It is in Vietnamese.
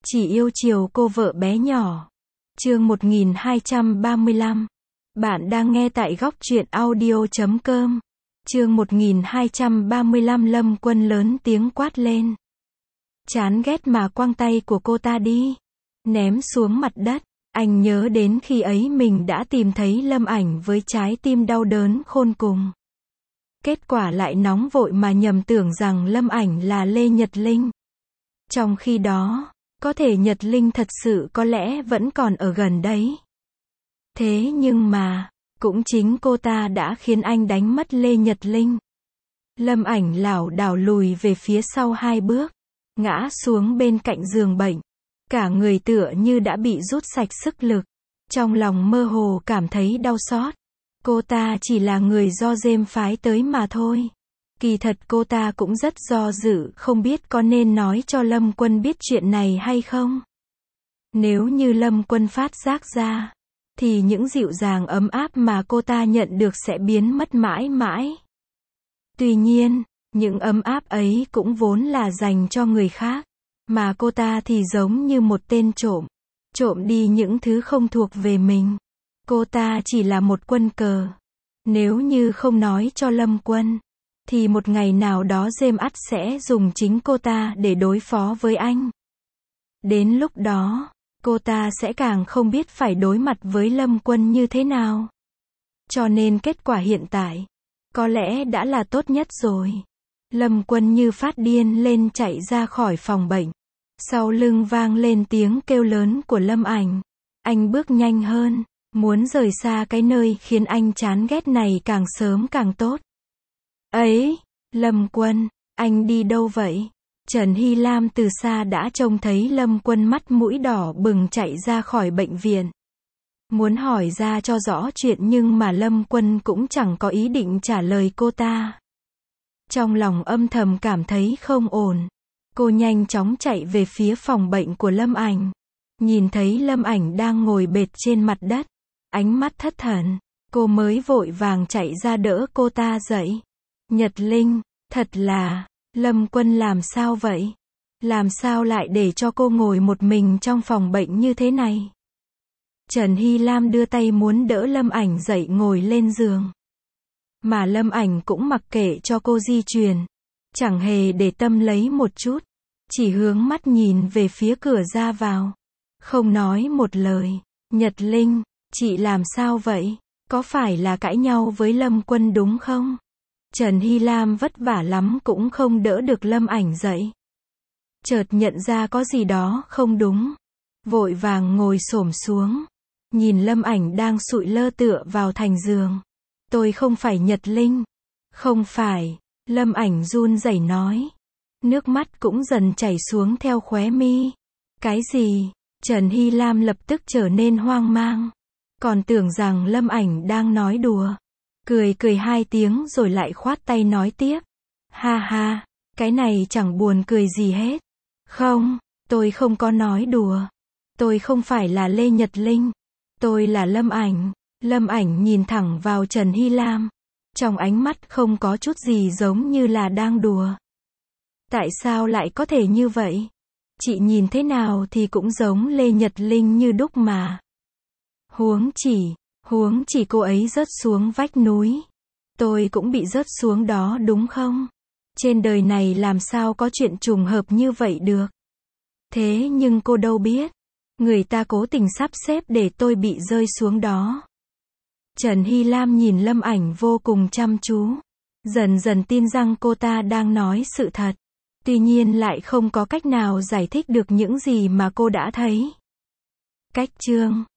Chỉ yêu chiều cô vợ bé nhỏ. Chương 1235. Bạn đang nghe tại góc truyện audio.com. Chương 1235. Lâm Quân lớn tiếng quát lên. Chán ghét mà quăng tay của cô ta đi. Ném xuống mặt đất. Anh nhớ đến khi ấy mình đã tìm thấy Lâm Ảnh với trái tim đau đớn khôn cùng. Kết quả lại nóng vội mà nhầm tưởng rằng Lâm Ảnh là Lê Nhật Linh. Trong khi đó, có thể Nhật Linh thật sự có lẽ vẫn còn ở gần đấy. Thế nhưng mà, cũng chính cô ta đã khiến anh đánh mất Lê Nhật Linh. Lâm Ảnh lảo đảo lùi về phía sau 2 bước, ngã xuống bên cạnh giường bệnh. Cả người tựa như đã bị rút sạch sức lực. Trong lòng mơ hồ cảm thấy đau xót. Cô ta chỉ là người do James phái tới mà thôi. Kỳ thật cô ta cũng rất do dự, không biết có nên nói cho Lâm Quân biết chuyện này hay không. Nếu như Lâm Quân phát giác ra, thì những dịu dàng ấm áp mà cô ta nhận được sẽ biến mất mãi mãi. Tuy nhiên, những ấm áp ấy cũng vốn là dành cho người khác, mà cô ta thì giống như một tên trộm, trộm đi những thứ không thuộc về mình. Cô ta chỉ là một quân cờ. Nếu như không nói cho Lâm Quân, thì một ngày nào đó James ắt sẽ dùng chính cô ta để đối phó với anh. Đến lúc đó, cô ta sẽ càng không biết phải đối mặt với Lâm Quân như thế nào. Cho nên kết quả hiện tại, có lẽ đã là tốt nhất rồi. Lâm Quân như phát điên lên chạy ra khỏi phòng bệnh. Sau lưng vang lên tiếng kêu lớn của Lâm Ảnh. Anh bước nhanh hơn, muốn rời xa cái nơi khiến anh chán ghét này càng sớm càng tốt. Ấy, Lâm Quân, anh đi đâu vậy? Trần Hy Lam từ xa đã trông thấy Lâm Quân mắt mũi đỏ bừng chạy ra khỏi bệnh viện. Muốn hỏi ra cho rõ chuyện nhưng mà Lâm Quân cũng chẳng có ý định trả lời cô ta. Trong lòng âm thầm cảm thấy không ổn. Cô nhanh chóng chạy về phía phòng bệnh của Lâm Ảnh. Nhìn thấy Lâm Ảnh đang ngồi bệt trên mặt đất. Ánh mắt thất thần. Cô mới vội vàng chạy ra đỡ cô ta dậy. Nhật Linh, thật là, Lâm Quân làm sao vậy? Làm sao lại để cho cô ngồi một mình trong phòng bệnh như thế này? Trần Hy Lam đưa tay muốn đỡ Lâm Ảnh dậy ngồi lên giường. Mà Lâm Ảnh cũng mặc kệ cho cô di chuyển. Chẳng hề để tâm lấy một chút. Chỉ hướng mắt nhìn về phía cửa ra vào. Không nói một lời. Nhật Linh, chị làm sao vậy? Có phải là cãi nhau với Lâm Quân đúng không? Trần Hy Lam vất vả lắm cũng không đỡ được Lâm Ảnh dậy. Chợt nhận ra có gì đó không đúng. Vội vàng ngồi xổm xuống. Nhìn Lâm Ảnh đang sụi lơ tựa vào thành giường. Tôi không phải Nhật Linh. Không phải. Lâm Ảnh run rẩy nói. Nước mắt cũng dần chảy xuống theo khóe mi. Cái gì? Trần Hy Lam lập tức trở nên hoang mang. Còn tưởng rằng Lâm Ảnh đang nói đùa. Cười 2 tiếng rồi lại khoát tay nói tiếp. Ha ha, cái này chẳng buồn cười gì hết. Không, tôi không có nói đùa. Tôi không phải là Lê Nhật Linh. Tôi là Lâm Ảnh. Lâm Ảnh nhìn thẳng vào Trần Hy Lam. Trong ánh mắt không có chút gì giống như là đang đùa. Tại sao lại có thể như vậy? Chị nhìn thế nào thì cũng giống Lê Nhật Linh như đúc mà. Huống chỉ cô ấy rớt xuống vách núi. Tôi cũng bị rớt xuống đó đúng không? Trên đời này làm sao có chuyện trùng hợp như vậy được? Thế nhưng cô đâu biết. Người ta cố tình sắp xếp để tôi bị rơi xuống đó. Trần Hy Lam nhìn Lâm Ảnh vô cùng chăm chú. Dần dần tin rằng cô ta đang nói sự thật. Tuy nhiên lại không có cách nào giải thích được những gì mà cô đã thấy. Cách chương